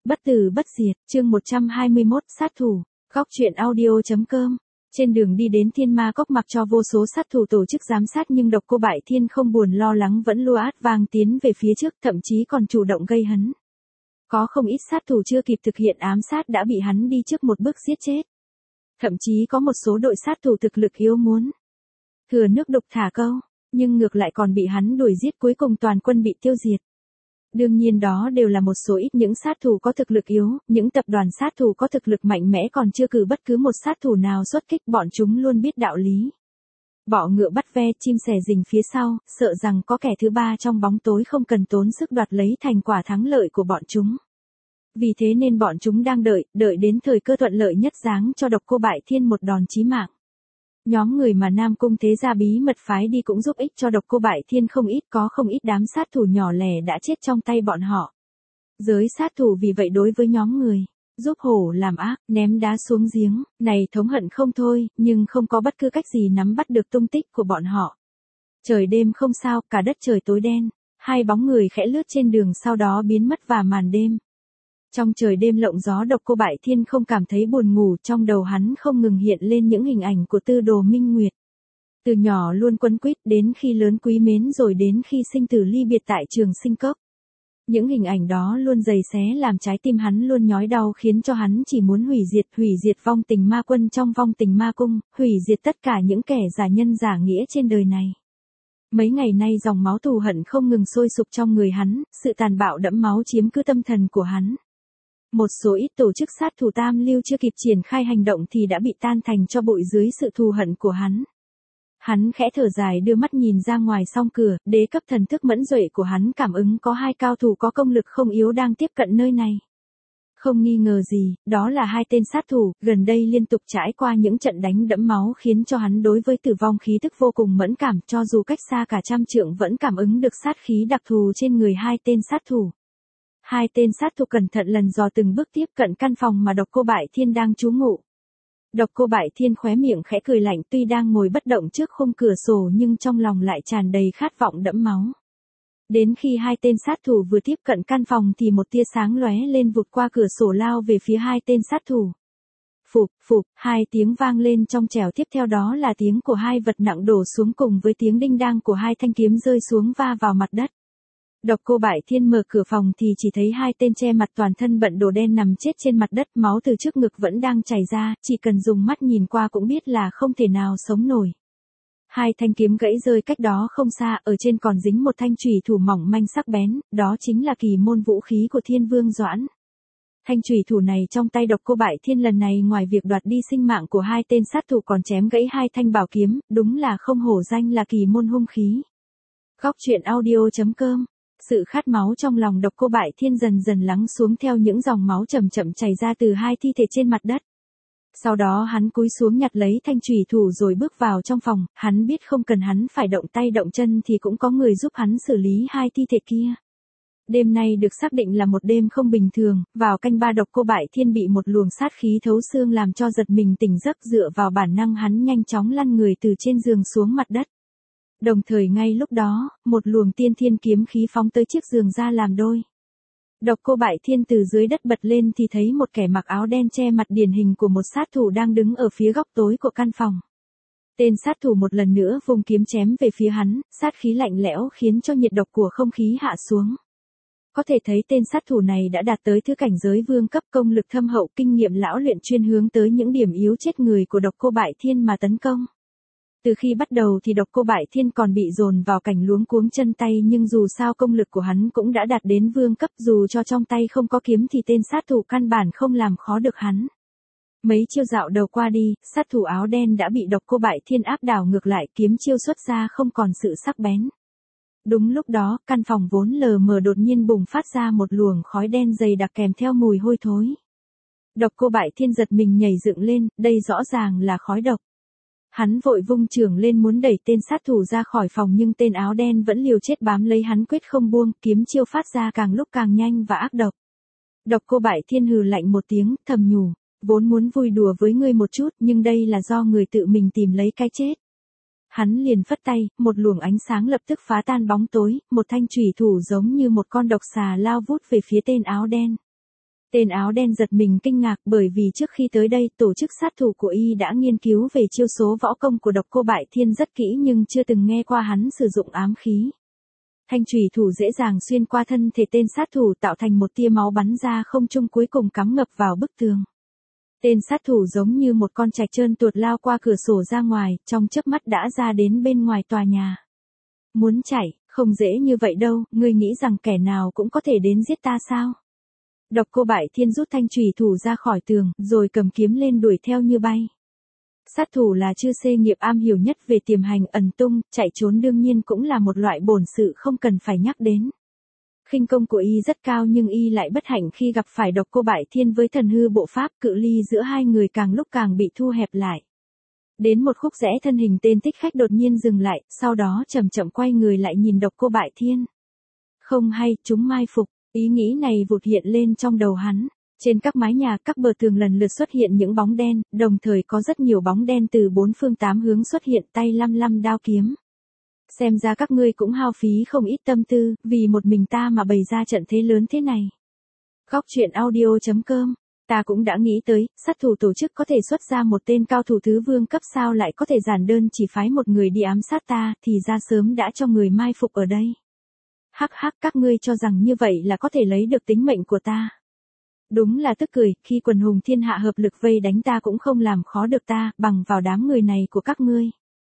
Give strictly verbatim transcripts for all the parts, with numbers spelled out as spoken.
Bất tử bất diệt, chương một trăm hai mươi mốt, sát thủ, góc truyện audio.com. Trên đường đi đến Thiên Ma Cốc mặc cho vô số sát thủ tổ chức giám sát nhưng Độc Cô Bại Thiên không buồn lo lắng vẫn lua át vang tiến về phía trước, thậm chí còn chủ động gây hấn. Có không ít sát thủ chưa kịp thực hiện ám sát đã bị hắn đi trước một bước giết chết. Thậm chí có một số đội sát thủ thực lực yếu muốn thừa nước đục thả câu, nhưng ngược lại còn bị hắn đuổi giết, cuối cùng toàn quân bị tiêu diệt. Đương nhiên đó đều là một số ít những sát thủ có thực lực yếu, những tập đoàn sát thủ có thực lực mạnh mẽ còn chưa cử bất cứ một sát thủ nào xuất kích, bọn chúng luôn biết đạo lý. Bọ ngựa bắt ve, chim sẻ rình phía sau, sợ rằng có kẻ thứ ba trong bóng tối không cần tốn sức đoạt lấy thành quả thắng lợi của bọn chúng. Vì thế nên bọn chúng đang đợi, đợi đến thời cơ thuận lợi nhất giáng cho Độc Cô Bại Thiên một đòn chí mạng. Nhóm người mà Nam Cung Thế Gia bí mật phái đi cũng giúp ích cho Độc Cô Bại Thiên không ít, có không ít đám sát thủ nhỏ lẻ đã chết trong tay bọn họ. Giới sát thủ vì vậy đối với nhóm người giúp hổ làm ác, ném đá xuống giếng, này thống hận không thôi, nhưng không có bất cứ cách gì nắm bắt được tung tích của bọn họ. Trời đêm không sao, cả đất trời tối đen, hai bóng người khẽ lướt trên đường sau đó biến mất vào màn đêm. Trong trời đêm lộng gió, Độc Cô Bại Thiên không cảm thấy buồn ngủ, trong đầu hắn không ngừng hiện lên những hình ảnh của Tư Đồ Minh Nguyệt. Từ nhỏ luôn quấn quýt, đến khi lớn quý mến, rồi đến khi sinh tử ly biệt tại Trường Sinh Cốc. Những hình ảnh đó luôn giày xé làm trái tim hắn luôn nhói đau, khiến cho hắn chỉ muốn hủy diệt, hủy diệt vong tình ma quân trong vong tình ma cung, hủy diệt tất cả những kẻ giả nhân giả nghĩa trên đời này. Mấy ngày nay dòng máu thù hận không ngừng sôi sục trong người hắn, sự tàn bạo đẫm máu chiếm cứ tâm thần của hắn. Một số ít tổ chức sát thủ tam lưu chưa kịp triển khai hành động thì đã bị tan thành tro bụi dưới sự thù hận của hắn. Hắn khẽ thở dài đưa mắt nhìn ra ngoài song cửa, đế cấp thần thức mẫn duệ của hắn cảm ứng có hai cao thủ có công lực không yếu đang tiếp cận nơi này. Không nghi ngờ gì, đó là hai tên sát thủ, gần đây liên tục trải qua những trận đánh đẫm máu khiến cho hắn đối với tử vong khí tức vô cùng mẫn cảm, cho dù cách xa cả trăm trượng vẫn cảm ứng được sát khí đặc thù trên người hai tên sát thủ. Hai tên sát thủ cẩn thận lần dò từng bước tiếp cận căn phòng mà Độc Cô Bại Thiên đang trú ngụ. Độc Cô Bại Thiên khóe miệng khẽ cười lạnh, tuy đang ngồi bất động trước khung cửa sổ nhưng trong lòng lại tràn đầy khát vọng đẫm máu. Đến khi hai tên sát thủ vừa tiếp cận căn phòng thì một tia sáng lóe lên vụt qua cửa sổ lao về phía hai tên sát thủ. Phụp, phụp, hai tiếng vang lên trong trẻo, tiếp theo đó là tiếng của hai vật nặng đổ xuống cùng với tiếng đinh đang của hai thanh kiếm rơi xuống va vào mặt đất. Độc Cô Bại Thiên mở cửa phòng thì chỉ thấy hai tên che mặt toàn thân bận đồ đen nằm chết trên mặt đất, máu từ trước ngực vẫn đang chảy ra, chỉ cần dùng mắt nhìn qua cũng biết là không thể nào sống nổi. Hai thanh kiếm gãy rơi cách đó không xa, ở trên còn dính một thanh chùy thủ mỏng manh sắc bén, đó chính là kỳ môn vũ khí của Thiên Vương Doãn. Thanh chùy thủ này trong tay Độc Cô Bại Thiên lần này ngoài việc đoạt đi sinh mạng của hai tên sát thủ còn chém gãy hai thanh bảo kiếm, đúng là không hổ danh là kỳ môn hung khí. Góc truyện audio.com. Sự khát máu trong lòng Độc Cô Bại Thiên dần dần lắng xuống theo những dòng máu chậm chậm chảy ra từ hai thi thể trên mặt đất. Sau đó hắn cúi xuống nhặt lấy thanh chùy thủ rồi bước vào trong phòng, hắn biết không cần hắn phải động tay động chân thì cũng có người giúp hắn xử lý hai thi thể kia. Đêm nay được xác định là một đêm không bình thường, vào canh ba Độc Cô Bại Thiên bị một luồng sát khí thấu xương làm cho giật mình tỉnh giấc, dựa vào bản năng hắn nhanh chóng lăn người từ trên giường xuống mặt đất. Đồng thời ngay lúc đó, một luồng tiên thiên kiếm khí phóng tới chiếc giường ra làm đôi. Độc Cô Bại Thiên từ dưới đất bật lên thì thấy một kẻ mặc áo đen che mặt điển hình của một sát thủ đang đứng ở phía góc tối của căn phòng. Tên sát thủ một lần nữa vùng kiếm chém về phía hắn, sát khí lạnh lẽo khiến cho nhiệt độc của không khí hạ xuống. Có thể thấy tên sát thủ này đã đạt tới thứ cảnh giới vương cấp, công lực thâm hậu, kinh nghiệm lão luyện, chuyên hướng tới những điểm yếu chết người của Độc Cô Bại Thiên mà tấn công. Từ khi bắt đầu thì Độc Cô Bại Thiên còn bị dồn vào cảnh luống cuống chân tay, nhưng dù sao công lực của hắn cũng đã đạt đến vương cấp, dù cho trong tay không có kiếm thì tên sát thủ căn bản không làm khó được hắn. Mấy chiêu dạo đầu qua đi, sát thủ áo đen đã bị Độc Cô Bại Thiên áp đảo ngược lại, kiếm chiêu xuất ra không còn sự sắc bén. Đúng lúc đó, căn phòng vốn lờ mờ đột nhiên bùng phát ra một luồng khói đen dày đặc kèm theo mùi hôi thối. Độc Cô Bại Thiên giật mình nhảy dựng lên, đây rõ ràng là khói độc. Hắn vội vung chưởng lên muốn đẩy tên sát thủ ra khỏi phòng nhưng tên áo đen vẫn liều chết bám lấy hắn quyết không buông, kiếm chiêu phát ra càng lúc càng nhanh và ác độc. Độc Cô Bại Thiên hừ lạnh một tiếng, thầm nhủ, vốn muốn vui đùa với ngươi một chút nhưng đây là do người tự mình tìm lấy cái chết. Hắn liền phất tay, một luồng ánh sáng lập tức phá tan bóng tối, một thanh chùy thủ giống như một con độc xà lao vút về phía tên áo đen. Tên áo đen giật mình kinh ngạc bởi vì trước khi tới đây tổ chức sát thủ của y đã nghiên cứu về chiêu số võ công của Độc Cô Bại Thiên rất kỹ nhưng chưa từng nghe qua hắn sử dụng ám khí. Thanh chùy thủ dễ dàng xuyên qua thân thể tên sát thủ tạo thành một tia máu bắn ra không trung cuối cùng cắm ngập vào bức tường. Tên sát thủ giống như một con trạch trơn tuột lao qua cửa sổ ra ngoài, trong chớp mắt đã ra đến bên ngoài tòa nhà. Muốn chạy, không dễ như vậy đâu, ngươi nghĩ rằng kẻ nào cũng có thể đến giết ta sao? Độc Cô Bại Thiên rút thanh chùy thủ ra khỏi tường, rồi cầm kiếm lên đuổi theo như bay. Sát thủ là chư xê nghiệp am hiểu nhất về tiềm hành ẩn tung, chạy trốn đương nhiên cũng là một loại bổn sự không cần phải nhắc đến. Khinh công của y rất cao nhưng y lại bất hạnh khi gặp phải Độc Cô Bại Thiên với thần hư bộ pháp, cự ly giữa hai người càng lúc càng bị thu hẹp lại. Đến một khúc rẽ thân hình tên thích khách đột nhiên dừng lại, sau đó chậm chậm quay người lại nhìn Độc Cô Bại Thiên. Không hay, chúng mai phục, ý nghĩ này vụt hiện lên trong đầu hắn. Trên các mái nhà, các bờ tường lần lượt xuất hiện những bóng đen, đồng thời có rất nhiều bóng đen từ bốn phương tám hướng xuất hiện tay lăm lăm đao kiếm. Xem ra các ngươi cũng hao phí không ít tâm tư, vì một mình ta mà bày ra trận thế lớn thế này. Góc truyện audio chấm com, ta cũng đã nghĩ tới, sát thủ tổ chức có thể xuất ra một tên cao thủ thứ vương cấp sao lại có thể giản đơn chỉ phái một người đi ám sát ta, thì ra sớm đã cho người mai phục ở đây. Hắc hắc, các ngươi cho rằng như vậy là có thể lấy được tính mệnh của ta. Đúng là tức cười, khi quần hùng thiên hạ hợp lực vây đánh ta cũng không làm khó được ta, bằng vào đám người này của các ngươi.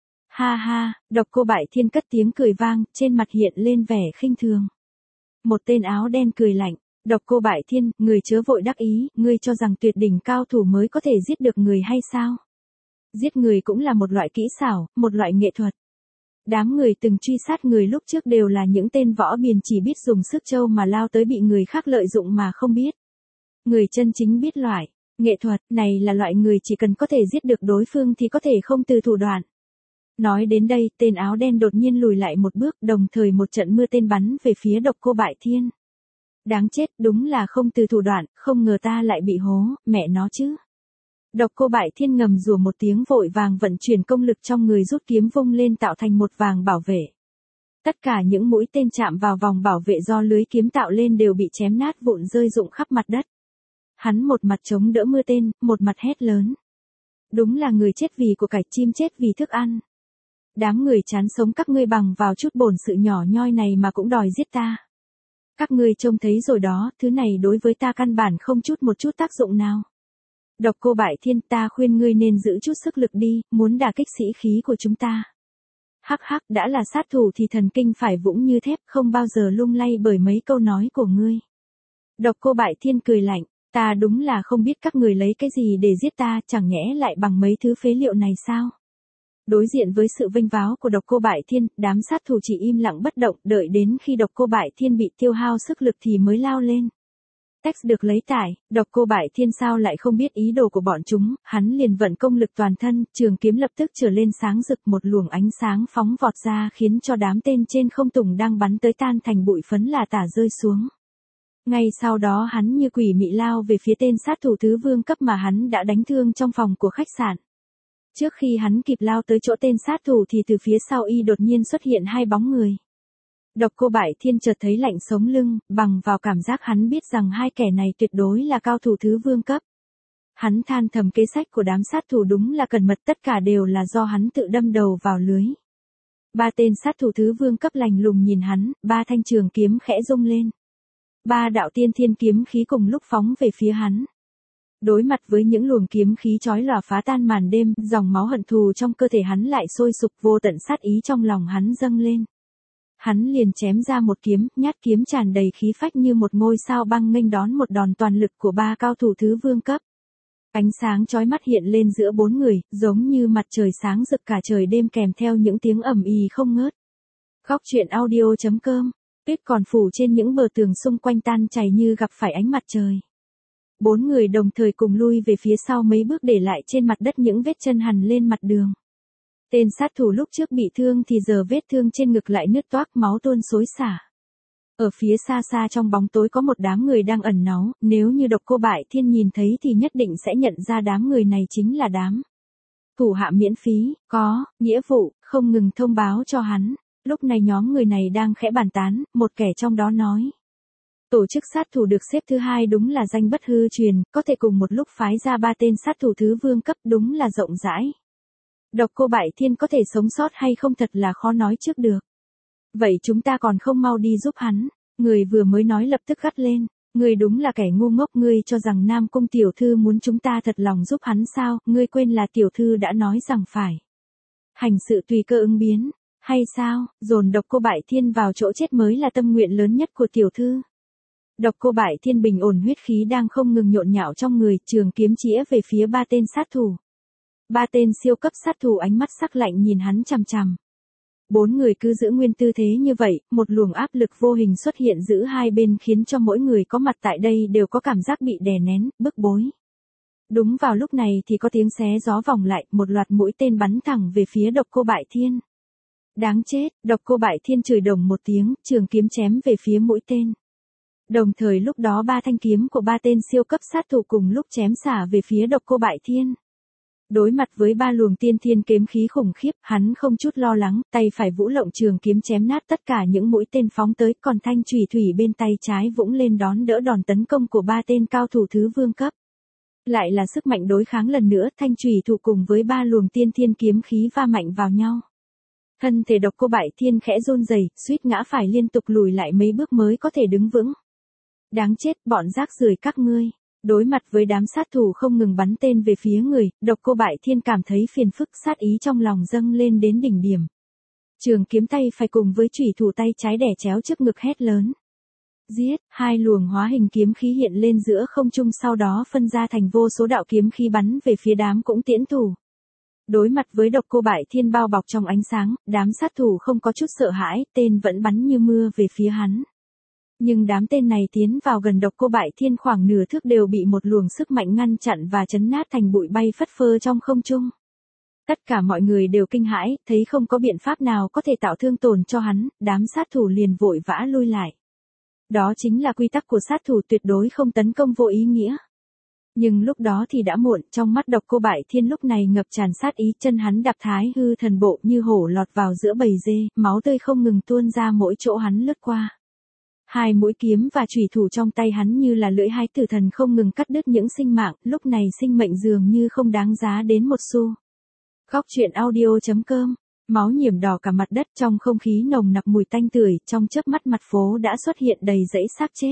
Ha ha, Độc Cô Bại Thiên cất tiếng cười vang, trên mặt hiện lên vẻ khinh thường. Một tên áo đen cười lạnh, Độc Cô Bại Thiên, người chớ vội đắc ý, ngươi cho rằng tuyệt đỉnh cao thủ mới có thể giết được người hay sao? Giết người cũng là một loại kỹ xảo, một loại nghệ thuật. Đám người từng truy sát người lúc trước đều là những tên võ biền chỉ biết dùng sức trâu mà lao tới bị người khác lợi dụng mà không biết. Người chân chính biết loại nghệ thuật này là loại người chỉ cần có thể giết được đối phương thì có thể không từ thủ đoạn. Nói đến đây, tên áo đen đột nhiên lùi lại một bước, đồng thời một trận mưa tên bắn về phía Độc Cô Bại Thiên. Đáng chết, đúng là không từ thủ đoạn, không ngờ ta lại bị hố, mẹ nó chứ. Độc Cô Bại Thiên ngầm rủa một tiếng vội vàng vận chuyển công lực trong người rút kiếm vung lên tạo thành một vàng bảo vệ. Tất cả những mũi tên chạm vào vòng bảo vệ do lưới kiếm tạo lên đều bị chém nát vụn rơi rụng khắp mặt đất. Hắn một mặt chống đỡ mưa tên, một mặt hét lớn. Đúng là người chết vì của cải, chim chết vì thức ăn. Đám người chán sống các ngươi bằng vào chút bổn sự nhỏ nhoi này mà cũng đòi giết ta. Các ngươi trông thấy rồi đó, thứ này đối với ta căn bản không chút một chút tác dụng nào. Độc Cô Bại Thiên, ta khuyên ngươi nên giữ chút sức lực đi, muốn đả kích sĩ khí của chúng ta. Hắc hắc, đã là sát thủ thì thần kinh phải vững như thép, không bao giờ lung lay bởi mấy câu nói của ngươi. Độc Cô Bại Thiên cười lạnh, ta đúng là không biết các người lấy cái gì để giết ta, chẳng nhẽ lại bằng mấy thứ phế liệu này sao? Đối diện với sự vênh váo của Độc Cô Bại Thiên, đám sát thủ chỉ im lặng bất động, đợi đến khi Độc Cô Bại Thiên bị tiêu hao sức lực thì mới lao lên. Text được lấy tải, Độc Cô Bại Thiên sao lại không biết ý đồ của bọn chúng, hắn liền vận công lực toàn thân, trường kiếm lập tức trở lên sáng rực, một luồng ánh sáng phóng vọt ra khiến cho đám tên trên không tùng đang bắn tới tan thành bụi phấn là tả rơi xuống. Ngay sau đó hắn như quỷ mị lao về phía tên sát thủ thứ vương cấp mà hắn đã đánh thương trong phòng của khách sạn. Trước khi hắn kịp lao tới chỗ tên sát thủ thì từ phía sau y đột nhiên xuất hiện hai bóng người. Độc Cô Bại Thiên chợt thấy lạnh sống lưng, bằng vào cảm giác hắn biết rằng hai kẻ này tuyệt đối là cao thủ thứ vương cấp. Hắn than thầm kế sách của đám sát thủ đúng là cẩn mật, tất cả đều là do hắn tự đâm đầu vào lưới. Ba tên sát thủ thứ vương cấp lạnh lùng nhìn hắn, ba thanh trường kiếm khẽ rung lên. Ba đạo tiên thiên kiếm khí cùng lúc phóng về phía hắn. Đối mặt với những luồng kiếm khí chói lòa phá tan màn đêm, dòng máu hận thù trong cơ thể hắn lại sôi sục, vô tận sát ý trong lòng hắn dâng lên. Hắn liền chém ra một kiếm, nhát kiếm tràn đầy khí phách như một ngôi sao băng nghênh đón một đòn toàn lực của ba cao thủ thứ vương cấp. Ánh sáng chói mắt hiện lên giữa bốn người, giống như mặt trời sáng rực cả trời đêm kèm theo những tiếng ầm ì không ngớt. Góc truyện audio chấm com, tuyết còn phủ trên những bờ tường xung quanh tan chảy như gặp phải ánh mặt trời. Bốn người đồng thời cùng lui về phía sau mấy bước để lại trên mặt đất những vết chân hằn lên mặt đường. Tên sát thủ lúc trước bị thương thì giờ vết thương trên ngực lại nứt toác, máu tuôn xối xả. Ở phía xa xa trong bóng tối có một đám người đang ẩn náu, nếu như Độc Cô Bại Thiên nhìn thấy thì nhất định sẽ nhận ra đám người này chính là đám thủ hạ miễn phí, có nghĩa vụ, không ngừng thông báo cho hắn. Lúc này nhóm người này đang khẽ bàn tán, một kẻ trong đó nói. Tổ chức sát thủ được xếp thứ hai đúng là danh bất hư truyền, có thể cùng một lúc phái ra ba tên sát thủ thứ vương cấp đúng là rộng rãi. Độc Cô Bại Thiên có thể sống sót hay không thật là khó nói trước được. Vậy chúng ta còn không mau đi giúp hắn, người vừa mới nói lập tức gắt lên. Ngươi đúng là kẻ ngu ngốc, ngươi cho rằng Nam Cung tiểu thư muốn chúng ta thật lòng giúp hắn sao, ngươi quên là tiểu thư đã nói rằng phải hành sự tùy cơ ứng biến, hay sao, dồn Độc Cô Bại Thiên vào chỗ chết mới là tâm nguyện lớn nhất của tiểu thư. Độc Cô Bại Thiên bình ổn huyết khí đang không ngừng nhộn nhạo trong người, trường kiếm chĩa về phía ba tên sát thủ. Ba tên siêu cấp sát thủ ánh mắt sắc lạnh nhìn hắn chằm chằm. Bốn người cứ giữ nguyên tư thế như vậy, một luồng áp lực vô hình xuất hiện giữa hai bên khiến cho mỗi người có mặt tại đây đều có cảm giác bị đè nén, bức bối. Đúng vào lúc này thì có tiếng xé gió vòng lại, một loạt mũi tên bắn thẳng về phía Độc Cô Bại Thiên. Đáng chết, Độc Cô Bại Thiên chửi đồng một tiếng, trường kiếm chém về phía mũi tên. Đồng thời lúc đó ba thanh kiếm của ba tên siêu cấp sát thủ cùng lúc chém xả về phía Độc Cô Bại Thiên. Đối mặt với ba luồng tiên thiên kiếm khí khủng khiếp, hắn không chút lo lắng, tay phải vũ lộng trường kiếm chém nát tất cả những mũi tên phóng tới, còn thanh chùy thủy bên tay trái vũng lên đón đỡ đòn tấn công của ba tên cao thủ thứ vương cấp. Lại là sức mạnh đối kháng lần nữa, thanh chùy thủ cùng với ba luồng tiên thiên kiếm khí va mạnh vào nhau. Thân thể Độc Cô Bại Thiên khẽ run rẩy, suýt ngã phải liên tục lùi lại mấy bước mới có thể đứng vững. Đáng chết, bọn rác rưởi các ngươi. Đối mặt với đám sát thủ không ngừng bắn tên về phía người, Độc Cô Bại Thiên cảm thấy phiền phức, sát ý trong lòng dâng lên đến đỉnh điểm. Trường kiếm tay phải cùng với chủy thủ tay trái đè chéo trước ngực hét lớn. Giết, hai luồng hóa hình kiếm khí hiện lên giữa không trung, sau đó phân ra thành vô số đạo kiếm khí bắn về phía đám cũng tiễn thủ. Đối mặt với Độc Cô Bại Thiên bao bọc trong ánh sáng, đám sát thủ không có chút sợ hãi, tên vẫn bắn như mưa về phía hắn. Nhưng đám tên này tiến vào gần Độc Cô Bại Thiên khoảng nửa thước đều bị một luồng sức mạnh ngăn chặn và chấn nát thành bụi bay phất phơ trong không trung. Tất cả mọi người đều kinh hãi, thấy không có biện pháp nào có thể tạo thương tổn cho hắn, đám sát thủ liền vội vã lui lại. Đó chính là quy tắc của sát thủ, tuyệt đối không tấn công vô ý nghĩa. Nhưng lúc đó thì đã muộn, trong mắt Độc Cô Bại Thiên lúc này ngập tràn sát ý, chân hắn đạp Thái Hư Thần Bộ như hổ lọt vào giữa bầy dê, máu tươi không ngừng tuôn ra mỗi chỗ hắn lướt qua. Hai mũi kiếm và chủy thủ trong tay hắn như là lưỡi hái tử thần không ngừng cắt đứt những sinh mạng, lúc này sinh mệnh dường như không đáng giá đến một xu. Góc truyện audio chấm com, máu nhiễm đỏ cả mặt đất, trong không khí nồng nặc mùi tanh tưởi, trong chớp mắt mặt phố đã xuất hiện đầy dãy xác chết.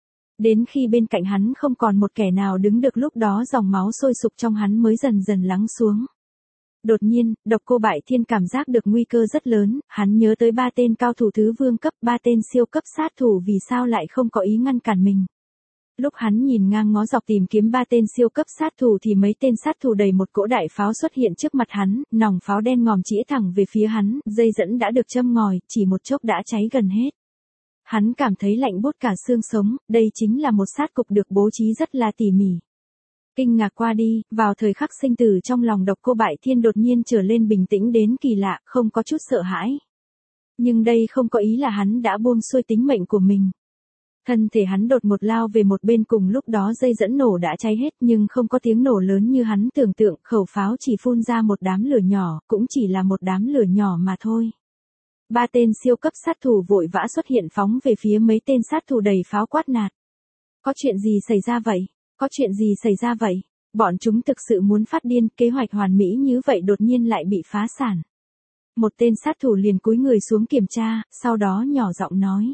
Đến khi bên cạnh hắn không còn một kẻ nào đứng được, lúc đó dòng máu sôi sục trong hắn mới dần dần lắng xuống. Đột nhiên, Độc Cô Bại Thiên cảm giác được nguy cơ rất lớn, hắn nhớ tới ba tên cao thủ thứ vương cấp, ba tên siêu cấp sát thủ vì sao lại không có ý ngăn cản mình. Lúc hắn nhìn ngang ngó dọc tìm kiếm ba tên siêu cấp sát thủ thì mấy tên sát thủ đầy một cỗ đại pháo xuất hiện trước mặt hắn, nòng pháo đen ngòm chĩa thẳng về phía hắn, dây dẫn đã được châm ngòi, chỉ một chốc đã cháy gần hết. Hắn cảm thấy lạnh buốt cả xương sống, đây chính là một sát cục được bố trí rất là tỉ mỉ. Kinh ngạc qua đi, vào thời khắc sinh tử trong lòng Độc Cô Bại Thiên đột nhiên trở lên bình tĩnh đến kỳ lạ, không có chút sợ hãi. Nhưng đây không có ý là hắn đã buông xuôi tính mệnh của mình. Thân thể hắn đột một lao về một bên, cùng lúc đó dây dẫn nổ đã cháy hết, nhưng không có tiếng nổ lớn như hắn tưởng tượng, khẩu pháo chỉ phun ra một đám lửa nhỏ, cũng chỉ là một đám lửa nhỏ mà thôi. Ba tên siêu cấp sát thủ vội vã xuất hiện phóng về phía mấy tên sát thủ đầy pháo quát nạt. Có chuyện gì xảy ra vậy? Có chuyện gì xảy ra vậy? Bọn chúng thực sự muốn phát điên, kế hoạch hoàn mỹ như vậy đột nhiên lại bị phá sản. Một tên sát thủ liền cúi người xuống kiểm tra, sau đó nhỏ giọng nói.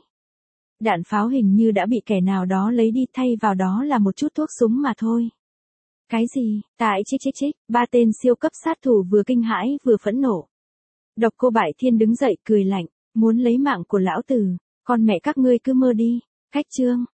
Đạn pháo hình như đã bị kẻ nào đó lấy đi, thay vào đó là một chút thuốc súng mà thôi. Cái gì? Tại chích chích chích, ba tên siêu cấp sát thủ vừa kinh hãi vừa phẫn nộ. Độc Cô Bại Thiên đứng dậy cười lạnh, muốn lấy mạng của lão tử, con mẹ các ngươi cứ mơ đi. Cách chương